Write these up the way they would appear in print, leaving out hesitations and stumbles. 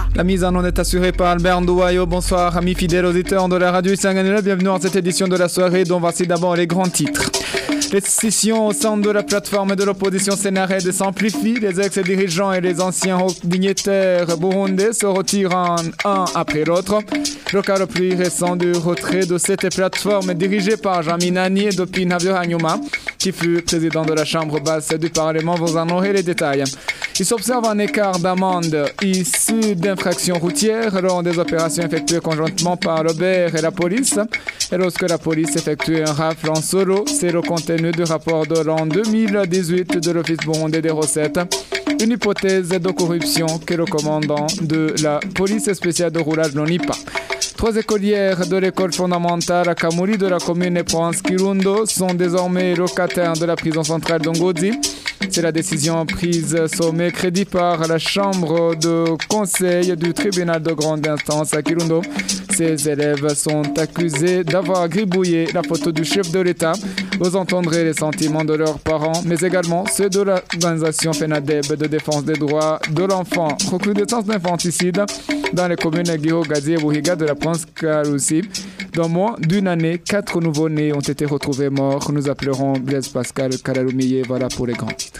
La mise en onde est assurée par Albert Ndouayo. Bonsoir amis fidèles auditeurs de la radio Isanganiro. Bienvenue dans cette édition de la soirée dont voici d'abord les grands titres. Les scissions au sein de la plateforme de l'opposition Sénarède s'amplifient. Les ex-dirigeants et les anciens dignitaires burundais se retirent un après l'autre. Le cas le plus récent du retrait de cette plateforme dirigée par Jean Minani depuis Navio Hanyuma, qui fut président de la Chambre basse du Parlement. Vous en aurez les détails. Il s'observe un écart d'amende issu d'infractions routières lors des opérations effectuées conjointement par l'OBER et la police. Et lorsque la police effectue un rafle en solo, c'est le contenu du rapport de l'an 2018 de l'Office burundais des recettes. Une hypothèse de corruption que le commandant de la police spéciale de roulage n'en nie pas. 3 écolières de l'école fondamentale à Kamuri de la commune Province Kirundo sont désormais locataires de la prison centrale d'Ongozi. C'est la décision prise ce mercredi par la chambre de conseil du tribunal de grande instance à Kirundo. Ces élèves sont accusés d'avoir gribouillé la photo du chef de l'État. Vous entendrez les sentiments de leurs parents, mais également ceux de l'organisation FENADEB de défense des droits de l'enfant. Recrudescence d'infanticide dans les communes Gihogazi et Buhiga de la province Karusi. Dans moins d'une année, 4 nouveau-nés ont été retrouvés morts. Nous appellerons Blaise Pascal Kalalumiye. Voilà pour les grands titres.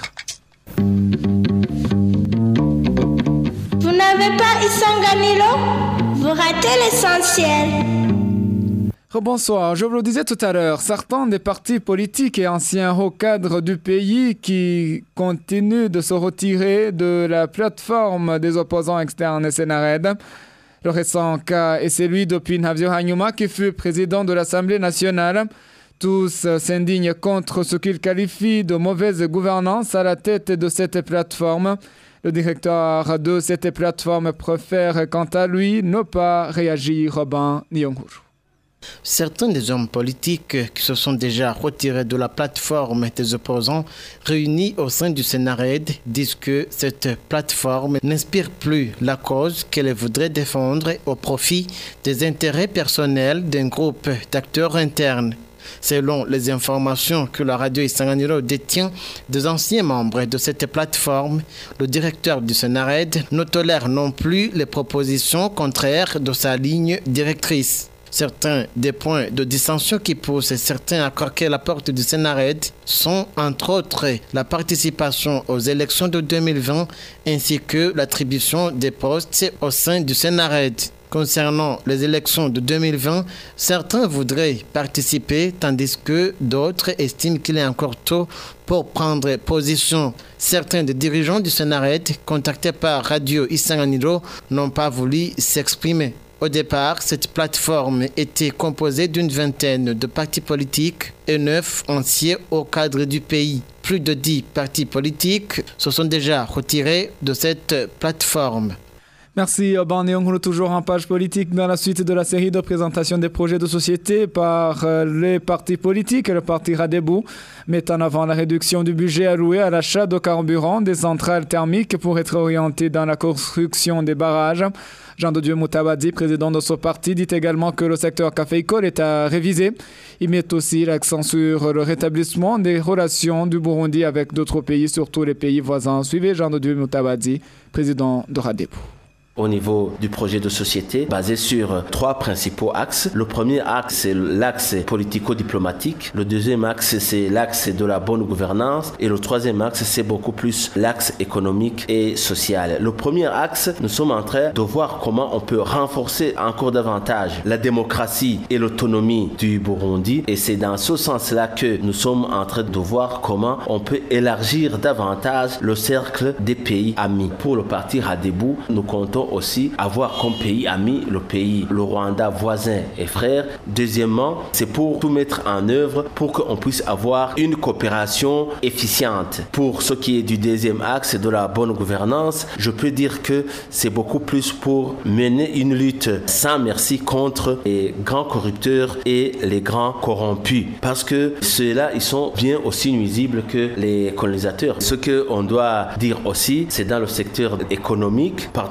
Vous n'avez pas Isanganiro? Vous ratez l'essentiel. Bonsoir, je vous le disais tout à l'heure, certains des partis politiques et anciens hauts cadres du pays qui continuent de se retirer de la plateforme des opposants externes Sénarède. Le récent cas est celui de Navio Hanyuma qui fut président de l'Assemblée nationale. Tous s'indignent contre ce qu'ils qualifient de mauvaise gouvernance à la tête de cette plateforme. Le directeur de cette plateforme préfère quant à lui ne pas réagir. Robin Nyonguru. Certains des hommes politiques qui se sont déjà retirés de la plateforme des opposants réunis au sein du Sénarède disent que cette plateforme n'inspire plus la cause qu'elle voudrait défendre au profit des intérêts personnels d'un groupe d'acteurs internes. Selon les informations que la radio Isanganiro détient des anciens membres de cette plateforme, le directeur du Sénarède ne tolère non plus les propositions contraires de sa ligne directrice. Certains des points de dissension qui poussent certains à croquer la porte du Sénarède sont entre autres la participation aux élections de 2020 ainsi que l'attribution des postes au sein du Sénarède. Concernant les élections de 2020, certains voudraient participer tandis que d'autres estiment qu'il est encore tôt pour prendre position. Certains des dirigeants du Sénarède contactés par Radio Isanganiro n'ont pas voulu s'exprimer. Au départ, cette plateforme était composée d'une vingtaine de partis politiques et 9 anciens hauts cadres du pays. Plus de 10 partis politiques se sont déjà retirés de cette plateforme. Merci Oban Nyonguru, toujours en page politique dans la suite de la série de présentation des projets de société par les partis politiques. Le parti Radebou met en avant la réduction du budget alloué à l'achat de carburant des centrales thermiques pour être orienté dans la construction des barrages. Jean de Dieu Moutabadi, président de ce parti, dit également que le secteur caféicole est à réviser. Il met aussi l'accent sur le rétablissement des relations du Burundi avec d'autres pays, surtout les pays voisins. Suivez Jean de Dieu Moutabadi, président de Radebou. Au niveau du projet de société, basé sur 3 principaux axes. Le premier axe, c'est l'axe politico-diplomatique. Le deuxième axe, c'est l'axe de la bonne gouvernance. Et le troisième axe, c'est beaucoup plus l'axe économique et social. Le premier axe, nous sommes en train de voir comment on peut renforcer encore davantage la démocratie et l'autonomie du Burundi. Et c'est dans ce sens-là que nous sommes en train de voir comment on peut élargir davantage le cercle des pays amis. Pour le parti Radebou, nous comptons aussi avoir comme pays ami le Rwanda voisin et frère. Deuxièmement, c'est pour tout mettre en œuvre pour qu'on puisse avoir une coopération efficiente. Pour ce qui est du deuxième axe de la bonne gouvernance, je peux dire que c'est beaucoup plus pour mener une lutte sans merci contre les grands corrupteurs et les grands corrompus. Parce que ceux-là, ils sont bien aussi nuisibles que les colonisateurs. Ce qu'on doit dire aussi, c'est dans le secteur économique, particulièrement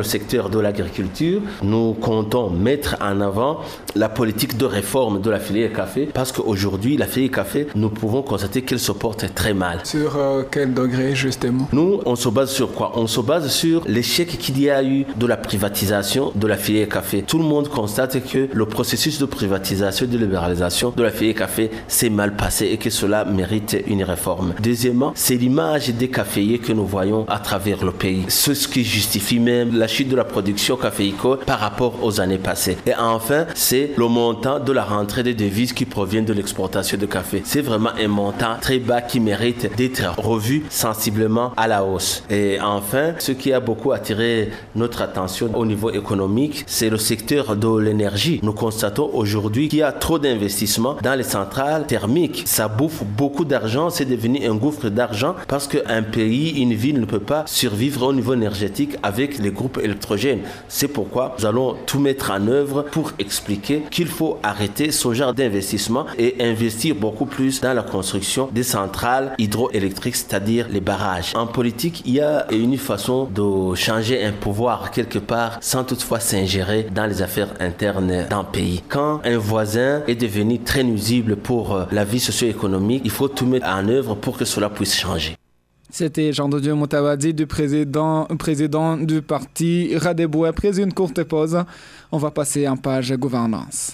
le secteur de l'agriculture, nous comptons mettre en avant la politique de réforme de la filière café parce qu'aujourd'hui, la filière café, nous pouvons constater qu'elle se porte très mal. Sur quel degré, justement? Nous, on se base sur quoi? On se base sur l'échec qu'il y a eu de la privatisation de la filière café. Tout le monde constate que le processus de privatisation et de libéralisation de la filière café s'est mal passé et que cela mérite une réforme. Deuxièmement, c'est l'image des caféiers que nous voyons à travers le pays. C'est ce qui justifie même la chute de la production caféicole par rapport aux années passées. Et enfin, c'est le montant de la rentrée des devises qui provient de l'exportation de café. C'est vraiment un montant très bas qui mérite d'être revu sensiblement à la hausse. Et enfin, ce qui a beaucoup attiré notre attention au niveau économique, c'est le secteur de l'énergie. Nous constatons aujourd'hui qu'il y a trop d'investissements dans les centrales thermiques. Ça bouffe beaucoup d'argent, c'est devenu un gouffre d'argent parce qu'un pays, une ville ne peut pas survivre au niveau énergétique avec les groupes électrogènes. C'est pourquoi nous allons tout mettre en œuvre pour expliquer qu'il faut arrêter ce genre d'investissement et investir beaucoup plus dans la construction des centrales hydroélectriques, c'est-à-dire les barrages. En politique, il y a une façon de changer un pouvoir quelque part sans toutefois s'ingérer dans les affaires internes d'un pays. Quand un voisin est devenu très nuisible pour la vie socio-économique, il faut tout mettre en œuvre pour que cela puisse changer. C'était Jean de Dieu Moutawadi, du président du parti Radebou. Après une courte pause, on va passer en page gouvernance.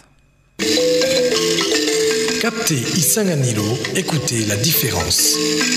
Captez Isanganilo, écoutez la différence.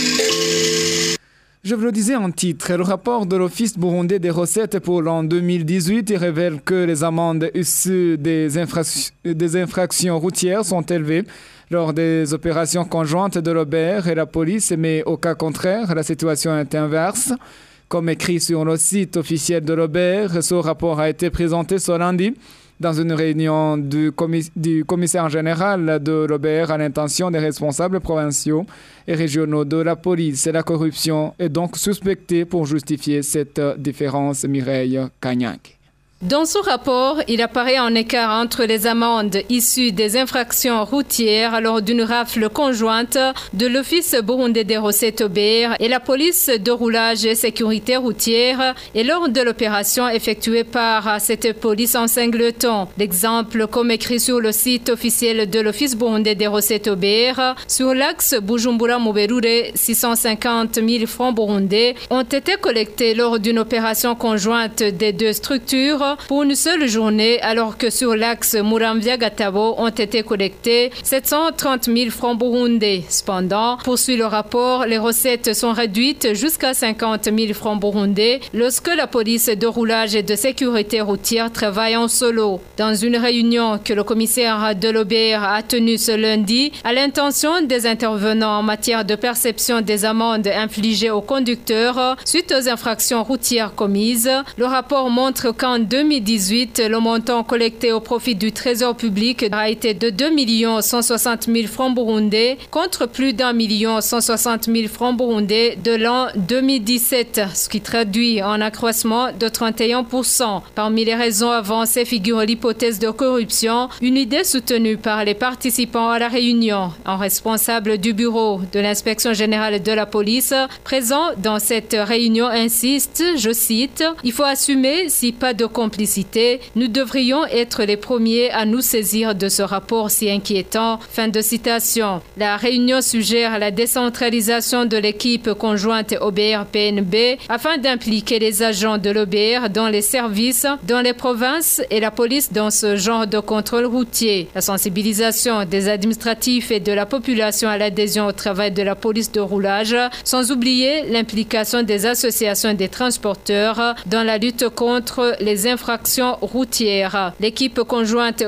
Je vous le disais en titre, le rapport de l'Office burundais des recettes pour l'an 2018 révèle que les amendes issues des infractions routières sont élevées lors des opérations conjointes de l'OBR et la police, mais au cas contraire, la situation est inverse. Comme écrit sur le site officiel de l'OBR, ce rapport a été présenté ce lundi dans une réunion du commissaire général de l'OBR à l'intention des responsables provinciaux et régionaux de la police. La corruption est donc suspectée pour justifier cette différence. Mireille Kanyang. Dans ce rapport, il apparaît un écart entre les amendes issues des infractions routières lors d'une rafle conjointe de l'Office burundais des recettes OBR et la police de roulage et sécurité routière et lors de l'opération effectuée par cette police en singleton. L'exemple, comme écrit sur le site officiel de l'Office burundais des recettes OBR, sur l'axe Bujumbura-Muberure, 650 000 francs burundais ont été collectés lors d'une opération conjointe des deux structures pour une seule journée, alors que sur l'axe Muramvya-Gatabo ont été collectés 730 000 francs burundais. Cependant, poursuit le rapport, les recettes sont réduites jusqu'à 50 000 francs burundais lorsque la police de roulage et de sécurité routière travaille en solo. Dans une réunion que le commissaire de l'OBR a tenue ce lundi, à l'intention des intervenants en matière de perception des amendes infligées aux conducteurs suite aux infractions routières commises, le rapport montre qu'en 2018, le montant collecté au profit du Trésor public a été de 2 160 000 francs burundais contre plus d'1 160 000 francs burundais de l'an 2017, ce qui traduit un accroissement de 31%. Parmi les raisons avancées figure l'hypothèse de corruption, une idée soutenue par les participants à la réunion. Un responsable du bureau de l'inspection générale de la police présent dans cette réunion insiste, je cite, « Il faut assumer si pas de complicité, nous devrions être les premiers à nous saisir de ce rapport si inquiétant. » Fin de citation. La réunion suggère la décentralisation de l'équipe conjointe OBR-PNB afin d'impliquer les agents de l'OBR dans les services, dans les provinces et la police dans ce genre de contrôle routier. La sensibilisation des administratifs et de la population à l'adhésion au travail de la police de roulage, sans oublier l'implication des associations des transporteurs dans la lutte contre les infractions routières. L'équipe conjointe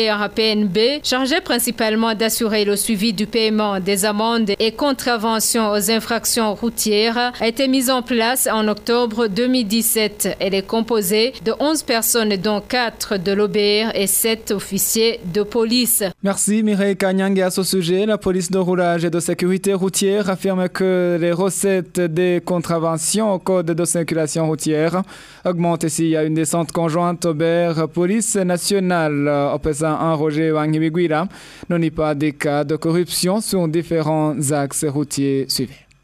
OBR-PNB, chargée principalement d'assurer le suivi du paiement des amendes et contraventions aux infractions routières, a été mise en place en octobre 2017. Elle est composée de 11 personnes, dont 4 de l'OBR et 7 officiers de police. Merci Mireille Kanyang. À ce sujet, la police de roulage et de sécurité routière affirme que les recettes des contraventions au code de circulation routière augmentent s'il y a une descente conjointe OBR Police nationale. Opposant un Roger Wangibiguira, n'en est pas des cas de corruption sur différents axes routiers suivis.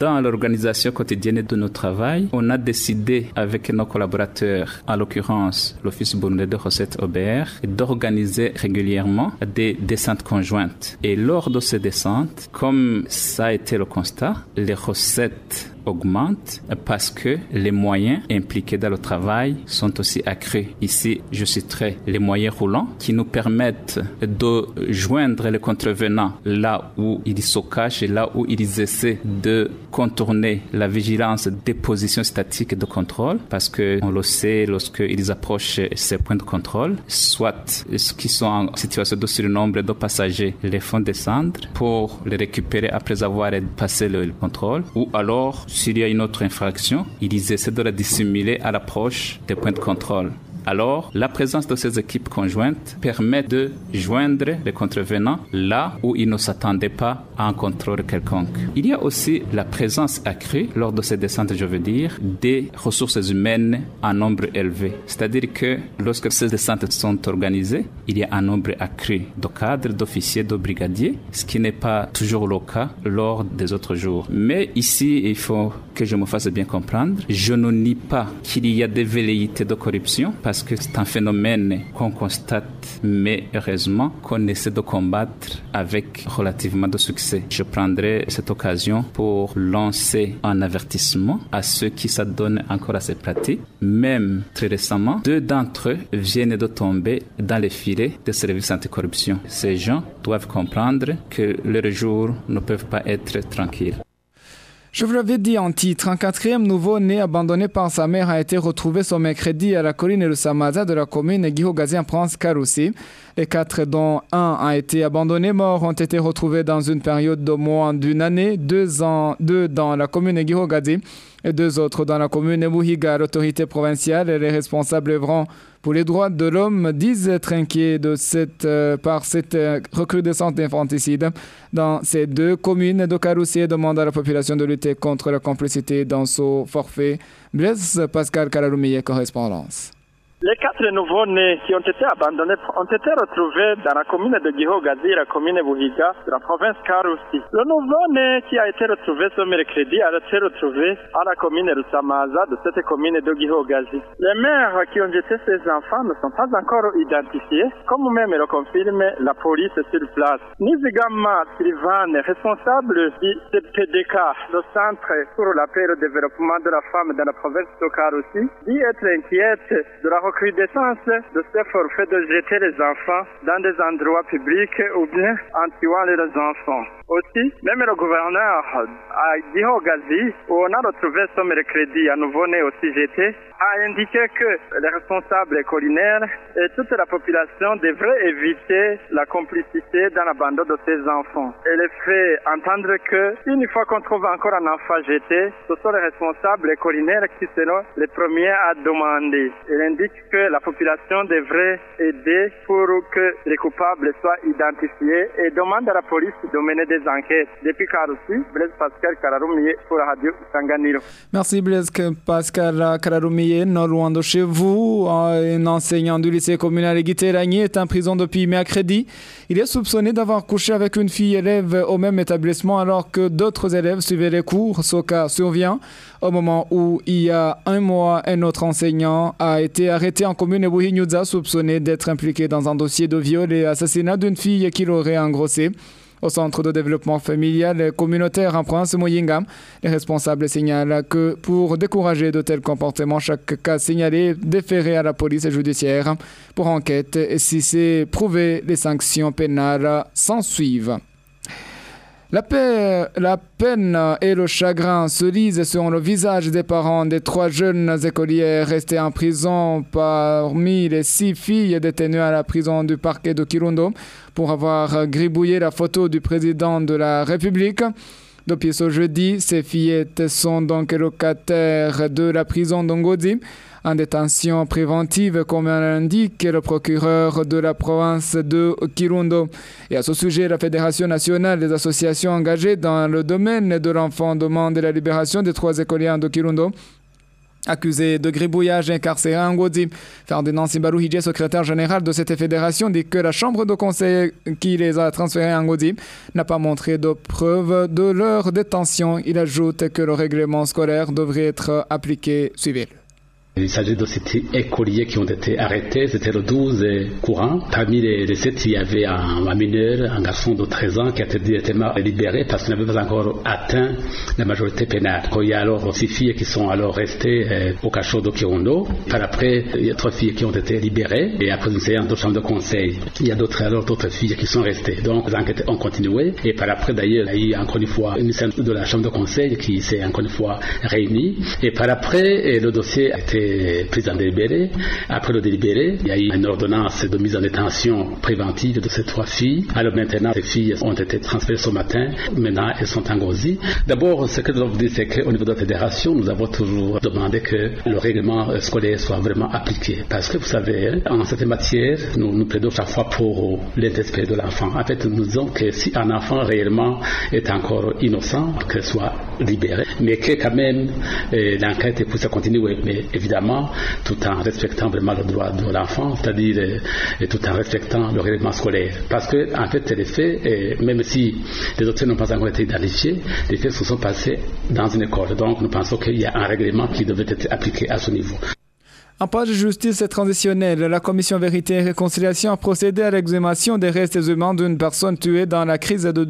Dans l'organisation quotidienne de notre travail, on a décidé avec nos collaborateurs, en l'occurrence l'Office burundais de recettes OBR, d'organiser régulièrement des descentes conjointes. Et lors de ces descentes, comme ça a été le constat, les recettes augmente parce que les moyens impliqués dans le travail sont aussi accrus. Ici, je citerai les moyens roulants qui nous permettent de joindre les contrevenants là où ils se cachent et là où ils essaient de contourner la vigilance des positions statiques de contrôle parce que on le sait lorsqu'ils approchent ces points de contrôle, soit ceux qui sont en situation de surnombre de passagers les font descendre pour les récupérer après avoir passé le contrôle ou alors s'il y a une autre infraction, ils essaient de la dissimuler à l'approche des points de contrôle. Alors, la présence de ces équipes conjointes permet de joindre les contrevenants là où ils ne s'attendaient pas à un contrôle quelconque. Il y a aussi la présence accrue, lors de ces descentes, je veux dire, des ressources humaines en nombre élevé. C'est-à-dire que lorsque ces descentes sont organisées, il y a un nombre accru de cadres, d'officiers, de brigadiers, ce qui n'est pas toujours le cas lors des autres jours. Mais ici, il faut que je me fasse bien comprendre, je ne nie pas qu'il y a des velléités de corruption, parce que c'est un phénomène qu'on constate, mais heureusement qu'on essaie de combattre avec relativement de succès. Je prendrai cette occasion pour lancer un avertissement à ceux qui s'adonnent encore à ces pratiques. Même très récemment, 2 d'entre eux viennent de tomber dans les filets des services anticorruption. Ces gens doivent comprendre que leurs jours ne peuvent pas être tranquilles. Je vous l'avais dit en titre, un 4e nouveau-né abandonné par sa mère a été retrouvé ce mercredi à la colline Rusamaza de la commune Gihogazi en province Karusi. Les 4, dont un a été abandonné mort, ont été retrouvés dans une période de moins d'une année, 2 dans la commune Gihogazi et 2 autres dans la commune Buhiga. L'autorité provinciale et les responsables œuvrant pour les droits de l'homme disent être inquiets par cette recrudescence d'infanticide dans ces 2 communes de Karusi et demandent à la population de lutter contre la complicité dans ce forfait. Blaise Pascal Karaloumiye, correspondance. Les 4 nouveaux-nés qui ont été abandonnés ont été retrouvés dans la commune de Gihogazi, la commune Buhiga, de la province Karusi. Le nouveau-né qui a été retrouvé ce mercredi a été retrouvé à la commune Rusamaza de cette commune de Gihogazi. Les mères qui ont jeté ces enfants ne sont pas encore identifiées, comme même le confirme la police sur place. Nizigama Sylvane, responsable du CPDK, le Centre pour la paix et le développement de la femme dans la province de Karusi, dit être inquiète de la recrudescence de ce forfait de jeter les enfants dans des endroits publics ou bien en tuant les enfants. Aussi, même le gouverneur à Gihogazi, où on a retrouvé ce mercredi un nouveau-né aussi jeté, a indiqué que les responsables collinaires et toute la population devraient éviter la complicité dans l'abandon de ces enfants. Et les fait entendre que, une fois qu'on trouve encore un enfant jeté, ce sont les responsables collinaires qui seront les premiers à demander. Il indique que la population devrait aider pour que les coupables soient identifiés et demande à la police de mener des enquêtes. Depuis Karusi, Blaise Pascal Karaloumiye pour la radio Isanganiro. Merci Blaise Pascal Karaloumiye. Non loin de chez vous, un enseignant du lycée communal Giteragny est en prison depuis mercredi. Il est soupçonné d'avoir couché avec une fille élève au même établissement alors que d'autres élèves suivaient les cours. Ce cas survient au moment où, il y a un mois, un autre enseignant a été arrêté en commune Buhinyuza soupçonné d'être impliqué dans un dossier de viol et assassinat d'une fille qu'il aurait engrossée. Au centre de développement familial et communautaire en province Muyinga, les responsables signalent que pour décourager de tels comportements, chaque cas signalé est déféré à la police judiciaire pour enquête et si c'est prouvé, les sanctions pénales s'ensuivent. La peine et le chagrin se lisent sur le visage des parents des 3 jeunes écolières restées en prison parmi les 6 filles détenues à la prison du parquet de Kirundo pour avoir gribouillé la photo du président de la République. Depuis ce jeudi, ces fillettes sont donc locataires de la prison d'Ongozi en détention préventive, comme l'indique le procureur de la province de Kirundo. Et à ce sujet, la Fédération nationale des associations engagées dans le domaine de l'enfant demande la libération des 3 écolières de Kirundo Accusé de gribouillage et incarcéré à Ngozi. Ferdinand Simbalouhidje, secrétaire général de cette fédération, dit que la chambre de conseil qui les a transférés à Ngozi n'a pas montré de preuve de leur détention. Il ajoute que le règlement scolaire devrait être appliqué. Suivez-le. Il s'agit de 7 écoliers qui ont été arrêtés, c'était le 12 courant. Parmi les 7, il y avait un mineur, un garçon de 13 ans qui a été directement libéré parce qu'il n'avait pas encore atteint la majorité pénale. Il y a alors 6 filles qui sont alors restées au cachot de Kirundo. Par après, il y a 3 filles qui ont été libérées et après une séance de chambre de conseil, il y a d'autres filles qui sont restées. Donc les enquêtes ont continué et par après d'ailleurs, il y a eu encore une fois une séance de la chambre de conseil qui s'est encore une fois réunie et par après, le dossier a été prise en délibéré. Après le délibéré, il y a eu une ordonnance de mise en détention préventive de ces 3 filles. Alors maintenant, ces filles ont été transférées ce matin. Maintenant, elles sont en Ngozi. D'abord, ce que je dois vous dire, c'est qu'au niveau de la fédération, nous avons toujours demandé que le règlement scolaire soit vraiment appliqué. Parce que vous savez, en cette matière, nous plaidons chaque fois pour l'intérêt de l'enfant. En fait, nous disons que si un enfant réellement est encore innocent, qu'il soit libéré, mais que quand même l'enquête puisse continuer. Mais évidemment, tout en respectant vraiment le droit de l'enfant, c'est-à-dire tout en respectant le règlement scolaire. Parce que, en fait, les faits, même si les auteurs n'ont pas encore été identifiés, les faits se sont passés dans une école. Donc, nous pensons qu'il y a un règlement qui devait être appliqué à ce niveau. En page de justice transitionnelle, la commission Vérité et Réconciliation a procédé à l'exhumation des restes humains d'une personne tuée dans la crise de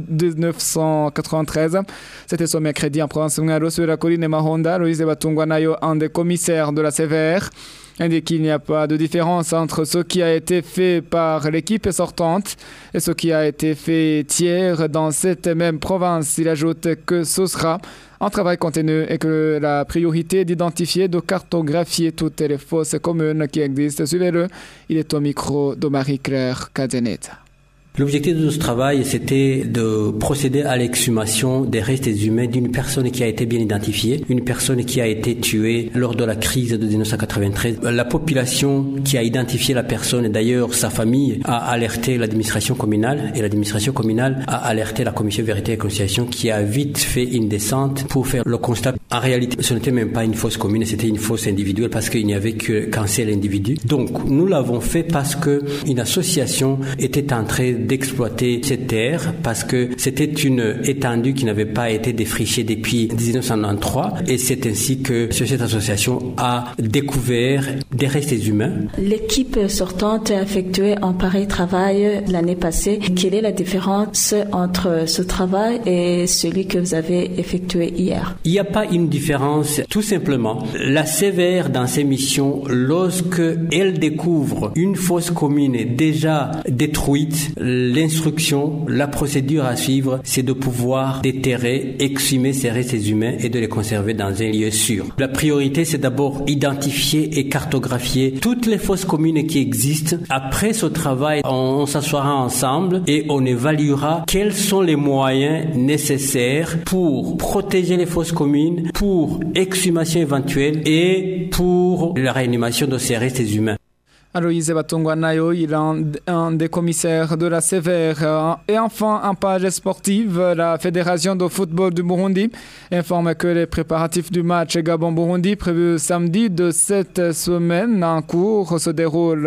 1993. C'était ce mercredi en province Ngaro sur la colline Mahonda. Loïse Batungwanayo, un des commissaires de la CVR, indique qu'il n'y a pas de différence entre ce qui a été fait par l'équipe sortante et ce qui a été fait hier dans cette même province. Il ajoute que ce sera un travail continu et que la priorité est d'identifier, de cartographier toutes les fosses communes qui existent. Suivez-le, il est au micro de Marie-Claire Cadeneta. L'objectif de ce travail, c'était de procéder à l'exhumation des restes humains d'une personne qui a été bien identifiée, une personne qui a été tuée lors de la crise de 1993. La population qui a identifié la personne, et d'ailleurs sa famille, a alerté l'administration communale, et l'administration communale a alerté la commission Vérité et Réconciliation qui a vite fait une descente pour faire le constat. En réalité, ce n'était même pas une fosse commune, c'était une fosse individuelle parce qu'il n'y avait qu'un seul individu. Donc, nous l'avons fait parce que une association était en train d'exploiter cette terre parce que c'était une étendue qui n'avait pas été défrichée depuis 1993 et c'est ainsi que cette association a découvert des restes humains. L'équipe sortante a effectué un pareil travail l'année passée. Quelle est la différence entre ce travail et celui que vous avez effectué hier? Il n'y a pas une différence. Tout simplement, la CVR dans ses missions, lorsque elle découvre une fosse commune déjà détruite, l'instruction, la procédure à suivre, c'est de pouvoir déterrer, exhumer ces restes humains et de les conserver dans un lieu sûr. La priorité, c'est d'abord identifier et cartographier toutes les fosses communes qui existent. Après ce travail, on s'assoira ensemble et on évaluera quels sont les moyens nécessaires pour protéger les fosses communes, pour exhumation éventuelle et pour la réanimation de ces restes humains. Aloïse Batungwanayo, il est un des commissaires de la CVR. Et enfin, en page sportive, la Fédération de football du Burundi informe que les préparatifs du match Gabon-Burundi prévu samedi de cette semaine en cours se déroulent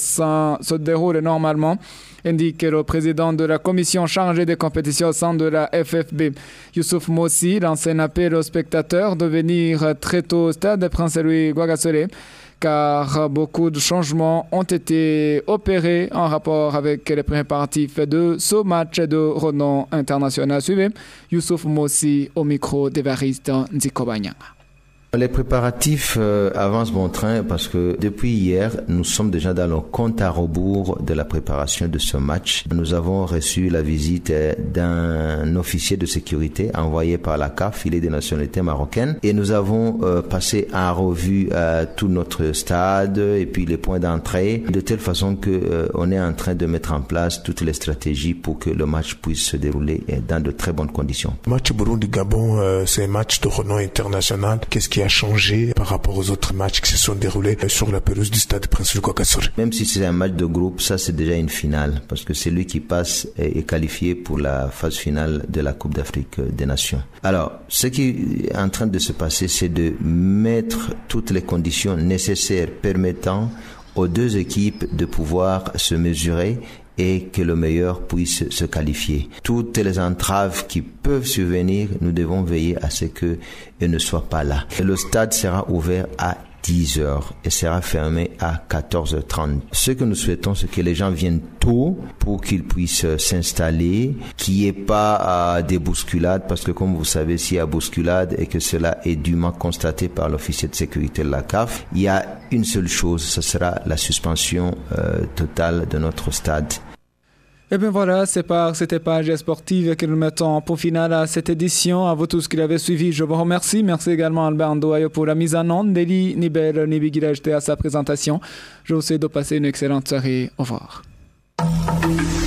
normalement, indique le président de la commission chargée des compétitions au sein de la FFB. Youssouf Mossi lance un appel aux spectateurs de venir très tôt au stade Prince-Louis Guagasole, car beaucoup de changements ont été opérés en rapport avec les préparatifs de ce match de renom international. Suivez Youssouf Mossi au micro d'Evariste Nzikobanya. Les préparatifs avancent bon train parce que depuis hier, nous sommes déjà dans le compte à rebours de la préparation de ce match. Nous avons reçu la visite d'un officier de sécurité envoyé par la CAF, il est de nationalité marocaine, et nous avons passé en revue tout notre stade et puis les points d'entrée, de telle façon que on est en train de mettre en place toutes les stratégies pour que le match puisse se dérouler dans de très bonnes conditions. Match Burundi-Gabon, c'est un match de renom international. Qu'est-ce qui a changé par rapport aux autres matchs qui se sont déroulés sur la pelouse du stade Prince Lucas Kasore? Même si c'est un match de groupe, ça c'est déjà une finale, parce que celui qui passe est qualifié pour la phase finale de la Coupe d'Afrique des Nations. Alors, ce qui est en train de se passer, c'est de mettre toutes les conditions nécessaires permettant aux deux équipes de pouvoir se mesurer et que le meilleur puisse se qualifier. Toutes les entraves qui peuvent survenir, nous devons veiller à ce qu'elles ne soient pas là. Et le stade sera ouvert à 10h et sera fermé à 14h30. Ce que nous souhaitons, c'est que les gens viennent tôt pour qu'ils puissent s'installer, qu'il n'y ait pas des bousculades, parce que comme vous savez, s'il y a bousculade et que cela est dûment constaté par l'officier de sécurité de la CAF, il y a une seule chose, ce sera la suspension totale de notre stade. Et bien voilà, c'est par cette page sportive que nous mettons pour final à cette édition. À vous tous qui l'avez suivi, je vous remercie. Merci également à Albert Ndouayo pour la mise en onde. Nelly Nibel Nibigila ajouté à sa présentation. Je vous souhaite de passer une excellente soirée. Au revoir.